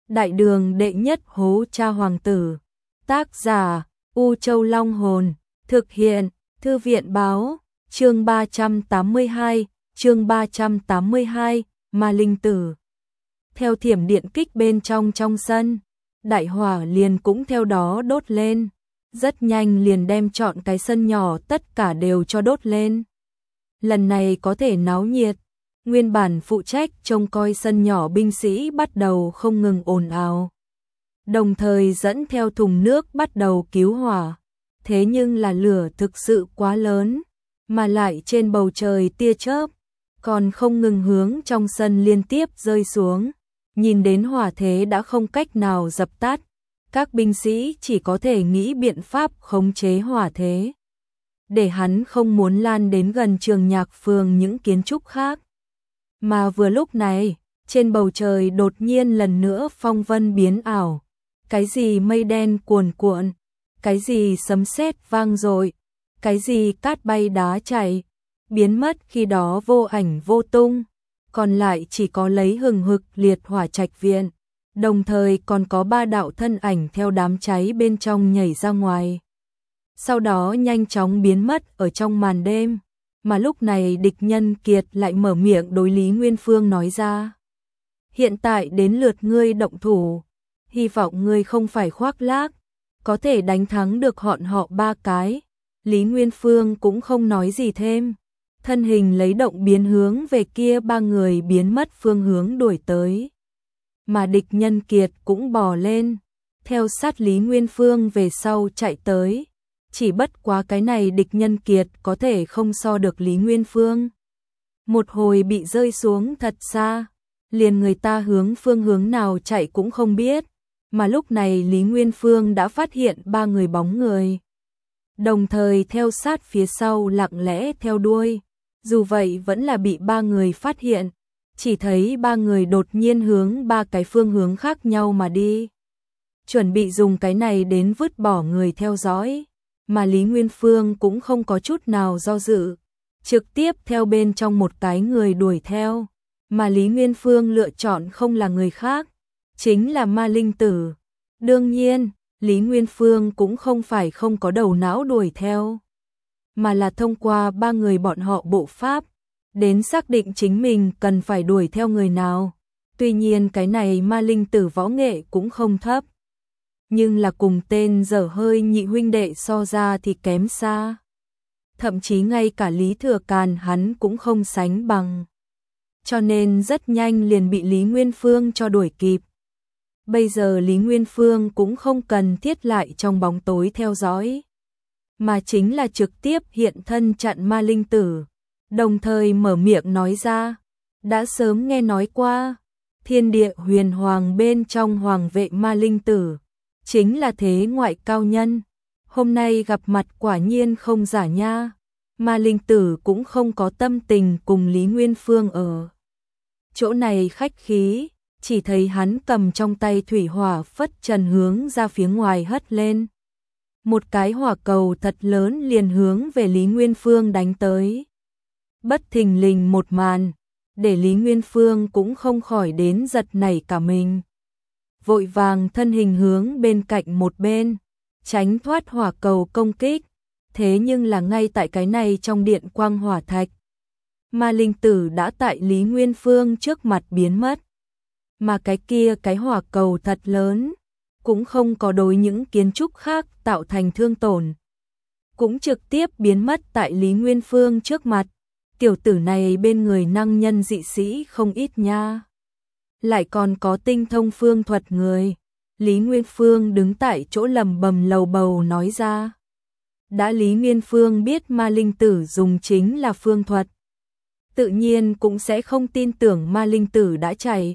Đại đường đệ nhất hố cha hoàng tử. Tác giả U Châu Long Hồn. Thực hiện Thư viện Báo. Chương 382. Chương 382. Ma Linh Tử. Theo thiểm điện kích bên trong sân, đại hỏa liền cũng theo đó đốt lên. Rất nhanh liền đem trọn cái sân nhỏ tất cả đều cho đốt lên. Lần này có thể náo nhiệt. Nguyên bản phụ trách trông coi sân nhỏ binh sĩ bắt đầu không ngừng ồn ào. Đồng thời dẫn theo thùng nước bắt đầu cứu hỏa. Thế nhưng là lửa thực sự quá lớn, mà lại trên bầu trời tia chớp còn không ngừng hướng trong sân liên tiếp rơi xuống. Nhìn đến hỏa thế đã không cách nào dập tắt, các binh sĩ chỉ có thể nghĩ biện pháp khống chế hỏa thế, để hắn không muốn lan đến gần Trường Nhạc Phường những kiến trúc khác. Mà vừa lúc này, trên bầu trời đột nhiên lần nữa phong vân biến ảo. Cái gì mây đen cuồn cuộn, cái gì sấm sét vang dội, cái gì cát bay đá chảy, biến mất khi đó vô ảnh vô tung, còn lại chỉ có lấy hừng hực liệt hỏa trạch viện, đồng thời còn có 3 đạo thân ảnh theo đám cháy bên trong nhảy ra ngoài. Sau đó nhanh chóng biến mất ở trong màn đêm, mà lúc này địch nhân kiệt lại mở miệng đối Lý Nguyên Phương nói ra. Hiện tại đến lượt ngươi động thủ, hy vọng ngươi không phải khoác lác, có thể đánh thắng được họ 3 cái. Lý Nguyên Phương cũng không nói gì thêm, thân hình lấy động biến hướng về kia 3 người biến mất phương hướng đuổi tới. Mà địch nhân kiệt cũng bò lên, theo sát Lý Nguyên Phương về sau chạy tới. Chỉ bất quá cái này địch nhân kiệt có thể không so được Lý Nguyên Phương. Một hồi bị rơi xuống thật xa, liền người ta hướng phương hướng nào chạy cũng không biết. Mà lúc này Lý Nguyên Phương đã phát hiện 3 người bóng người, đồng thời theo sát phía sau lặng lẽ theo đuôi. Dù vậy vẫn là bị 3 người phát hiện, chỉ thấy 3 người đột nhiên hướng 3 cái phương hướng khác nhau mà đi, chuẩn bị dùng cái này đến vứt bỏ người theo dõi. Mà Lý Nguyên Phương cũng không có chút nào do dự, trực tiếp theo bên trong một cái người đuổi theo. Mà Lý Nguyên Phương lựa chọn không là người khác, chính là Ma Linh Tử. Đương nhiên, Lý Nguyên Phương cũng không phải không có đầu não đuổi theo, mà là thông qua 3 người bọn họ bộ pháp, đến xác định chính mình cần phải đuổi theo người nào. Tuy nhiên cái này Ma Linh Tử võ nghệ cũng không thấp, nhưng là cùng tên dở hơi nhị huynh đệ so ra thì kém xa. Thậm chí ngay cả Lý Thừa Càn hắn cũng không sánh bằng. Cho nên rất nhanh liền bị Lý Nguyên Phương cho đuổi kịp. Bây giờ Lý Nguyên Phương cũng không cần thiết lại trong bóng tối theo dõi, mà chính là trực tiếp hiện thân chặn Ma Linh Tử, đồng thời mở miệng nói ra. Đã sớm nghe nói qua, thiên địa huyền hoàng bên trong hoàng vệ Ma Linh Tử chính là thế ngoại cao nhân, hôm nay gặp mặt quả nhiên không giả nha. Ma Linh Tử cũng không có tâm tình cùng Lý Nguyên Phương ở chỗ này khách khí, chỉ thấy hắn cầm trong tay thủy hỏa phất trần hướng ra phía ngoài hất lên. Một cái hỏa cầu thật lớn liền hướng về Lý Nguyên Phương đánh tới. Bất thình lình một màn, để Lý Nguyên Phương cũng không khỏi đến giật nảy cả mình. Vội vàng thân hình hướng bên cạnh một bên, tránh thoát hỏa cầu công kích. Thế nhưng là ngay tại cái này trong điện quang hỏa thạch, Ma Linh Tử đã tại Lý Nguyên Phương trước mặt biến mất. Mà cái hỏa cầu thật lớn, cũng không có đối những kiến trúc khác tạo thành thương tổn, cũng trực tiếp biến mất tại Lý Nguyên Phương trước mặt. Tiểu tử này bên người năng nhân dị sĩ không ít nha, lại còn có tinh thông phương thuật người. Lý Nguyên Phương đứng tại chỗ lầm bầm lầu bầu nói ra. Đã Lý Nguyên Phương biết Ma Linh Tử dùng chính là phương thuật, tự nhiên cũng sẽ không tin tưởng Ma Linh Tử đã chạy.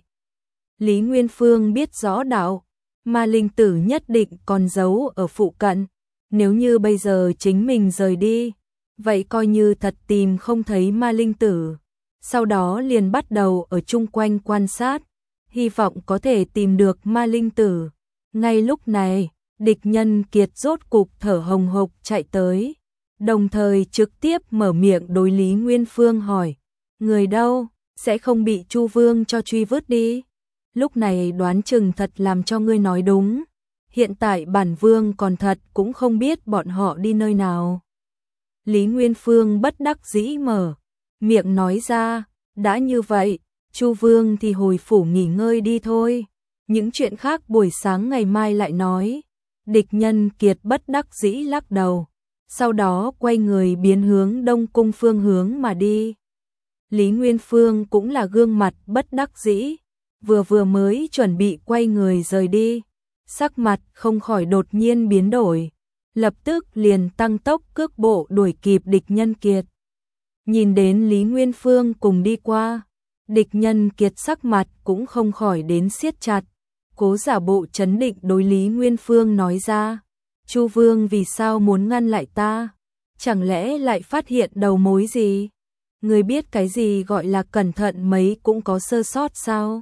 Lý Nguyên Phương biết rõ đạo, Ma Linh Tử nhất định còn giấu ở phụ cận. Nếu như bây giờ chính mình rời đi, vậy coi như thật tìm không thấy Ma Linh Tử. Sau đó liền bắt đầu ở chung quanh quan sát, hy vọng có thể tìm được Ma Linh Tử. Ngay lúc này, địch nhân kiệt rốt cục thở hồng hộc chạy tới, đồng thời trực tiếp mở miệng đối Lý Nguyên Phương hỏi. Người đâu, sẽ không bị Chu Vương cho truy vứt đi. lúc này đoán chừng thật làm cho ngươi nói đúng. Hiện tại bản vương còn thật cũng không biết bọn họ đi nơi nào. Lý Nguyên Phương bất đắc dĩ mở miệng nói ra, đã như vậy, Chu Vương thì hồi phủ nghỉ ngơi đi thôi. Những chuyện khác buổi sáng ngày mai lại nói. Địch Nhân Kiệt bất đắc dĩ lắc đầu, sau đó quay người biến hướng Đông Cung phương hướng mà đi. Lý Nguyên Phương cũng là gương mặt bất đắc dĩ, vừa mới chuẩn bị quay người rời đi, sắc mặt không khỏi đột nhiên biến đổi, lập tức liền tăng tốc cước bộ đuổi kịp Địch Nhân Kiệt. Nhìn đến Lý Nguyên Phương cùng đi qua, Địch Nhân Kiệt sắc mặt cũng không khỏi đến siết chặt, cố giả bộ trấn định đối Lý Nguyên Phương nói ra, Chu Vương vì sao muốn ngăn lại ta? Chẳng lẽ lại phát hiện đầu mối gì? Người biết cái gì gọi là cẩn thận mấy cũng có sơ sót sao?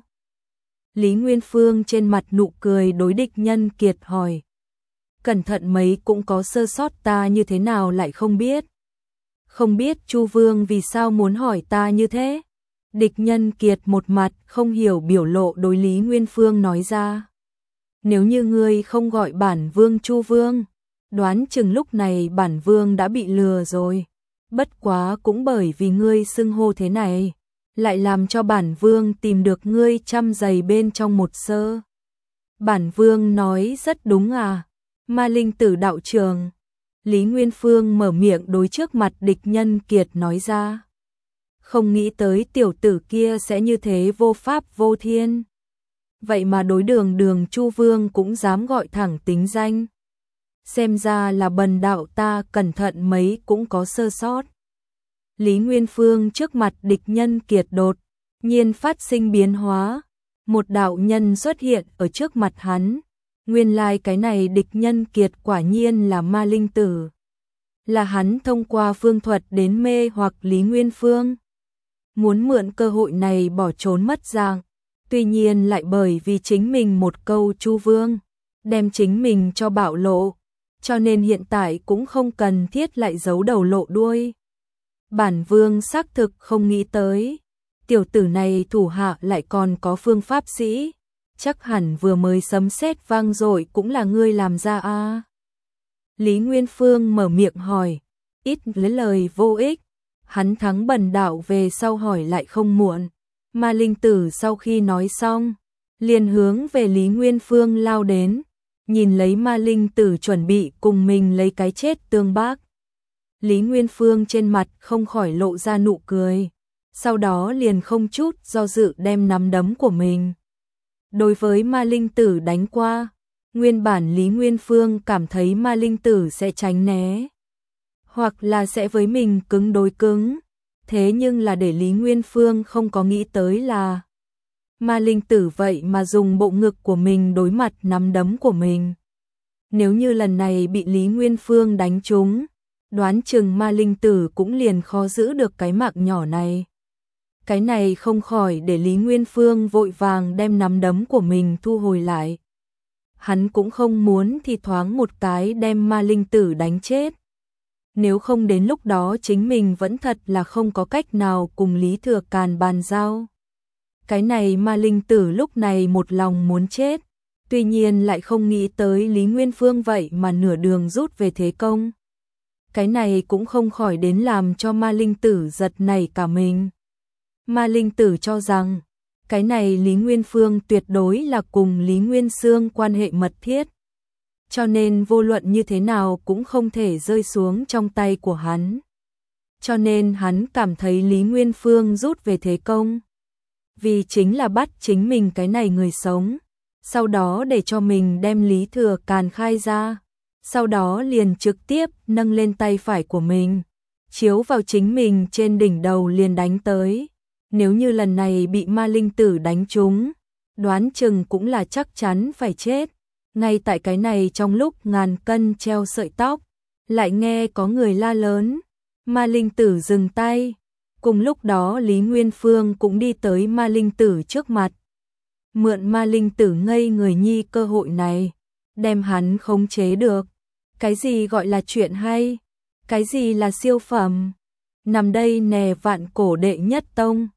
Lý Nguyên Phương trên mặt nụ cười đối Địch Nhân Kiệt hỏi. Cẩn thận mấy cũng có sơ sót, ta như thế nào lại không biết? Không biết Chu Vương vì sao muốn hỏi ta như thế? Địch Nhân Kiệt một mặt không hiểu biểu lộ đối Lý Nguyên Phương nói ra. Nếu như ngươi không gọi bản vương Chu Vương, đoán chừng lúc này bản vương đã bị lừa rồi. Bất quá cũng bởi vì ngươi xưng hô thế này, lại làm cho bản vương tìm được ngươi trăm giày bên trong một sơ. Bản vương nói rất đúng à? Ma Linh Tử đạo trường. Lý Nguyên Phương mở miệng đối trước mặt Địch Nhân Kiệt nói ra. Không nghĩ tới tiểu tử kia sẽ như thế vô pháp vô thiên. Vậy mà đối đường Chu Vương cũng dám gọi thẳng tính danh. Xem ra là bần đạo ta cẩn thận mấy cũng có sơ sót. Lý Nguyên Phương trước mặt Địch Nhân Kiệt đột nhiên phát sinh biến hóa. Một đạo nhân xuất hiện ở trước mặt hắn. Nguyên lai cái này Địch Nhân Kiệt quả nhiên là Ma Linh Tử. Là hắn thông qua phương thuật đến mê hoặc Lý Nguyên Phương. Muốn mượn cơ hội này bỏ trốn mất dạng. Tuy nhiên lại bởi vì chính mình một câu Chu Vương, đem chính mình cho bạo lộ. Cho nên hiện tại cũng không cần thiết lại giấu đầu lộ đuôi. Bản vương xác thực không nghĩ tới. Tiểu tử này thủ hạ lại còn có phương pháp sĩ. Chắc hẳn vừa mới sấm sét vang dội cũng là ngươi làm ra a. Lý Nguyên Phương mở miệng hỏi, ít lấy lời vô ích, hắn thắng bần đạo về sau hỏi lại không muộn. Ma Linh Tử sau khi nói xong, liền hướng về Lý Nguyên Phương lao đến, nhìn lấy Ma Linh Tử chuẩn bị cùng mình lấy cái chết tương bác. Lý Nguyên Phương trên mặt không khỏi lộ ra nụ cười, sau đó liền không chút do dự đem nắm đấm của mình đối với Ma Linh Tử đánh qua. Nguyên bản Lý Nguyên Phương cảm thấy Ma Linh Tử sẽ tránh né, hoặc là sẽ với mình cứng đối cứng. Thế nhưng là để Lý Nguyên Phương không có nghĩ tới là Ma Linh Tử vậy mà dùng bộ ngực của mình đối mặt nắm đấm của mình. Nếu như lần này bị Lý Nguyên Phương đánh trúng, đoán chừng Ma Linh Tử cũng liền khó giữ được cái mạng nhỏ này. Cái này không khỏi để Lý Nguyên Phương vội vàng đem nắm đấm của mình thu hồi lại. Hắn cũng không muốn thì thoáng một cái đem Ma Linh Tử đánh chết. Nếu không đến lúc đó chính mình vẫn thật là không có cách nào cùng Lý Thừa Càn bàn giao. Cái này Ma Linh Tử lúc này một lòng muốn chết, tuy nhiên lại không nghĩ tới Lý Nguyên Phương vậy mà nửa đường rút về thế công. Cái này cũng không khỏi đến làm cho Ma Linh Tử giật nảy cả mình. Ma Linh Tử cho rằng, cái này Lý Nguyên Phương tuyệt đối là cùng Lý Nguyên Xương quan hệ mật thiết. Cho nên vô luận như thế nào cũng không thể rơi xuống trong tay của hắn. Cho nên hắn cảm thấy Lý Nguyên Phương rút về thế công, vì chính là bắt chính mình cái này người sống, sau đó để cho mình đem Lý Thừa Càn khai ra, sau đó liền trực tiếp nâng lên tay phải của mình, chiếu vào chính mình trên đỉnh đầu liền đánh tới. Nếu như lần này bị Ma Linh Tử đánh trúng, đoán chừng cũng là chắc chắn phải chết. Ngay tại cái này trong lúc ngàn cân treo sợi tóc, lại nghe có người la lớn, Ma Linh Tử dừng tay. Cùng lúc đó Lý Nguyên Phương cũng đi tới Ma Linh Tử trước mặt. Mượn Ma Linh Tử ngây người nhi cơ hội này, đem hắn khống chế được. Cái gì gọi là chuyện hay? Cái gì là siêu phẩm? Nằm đây nè vạn cổ đệ nhất tông,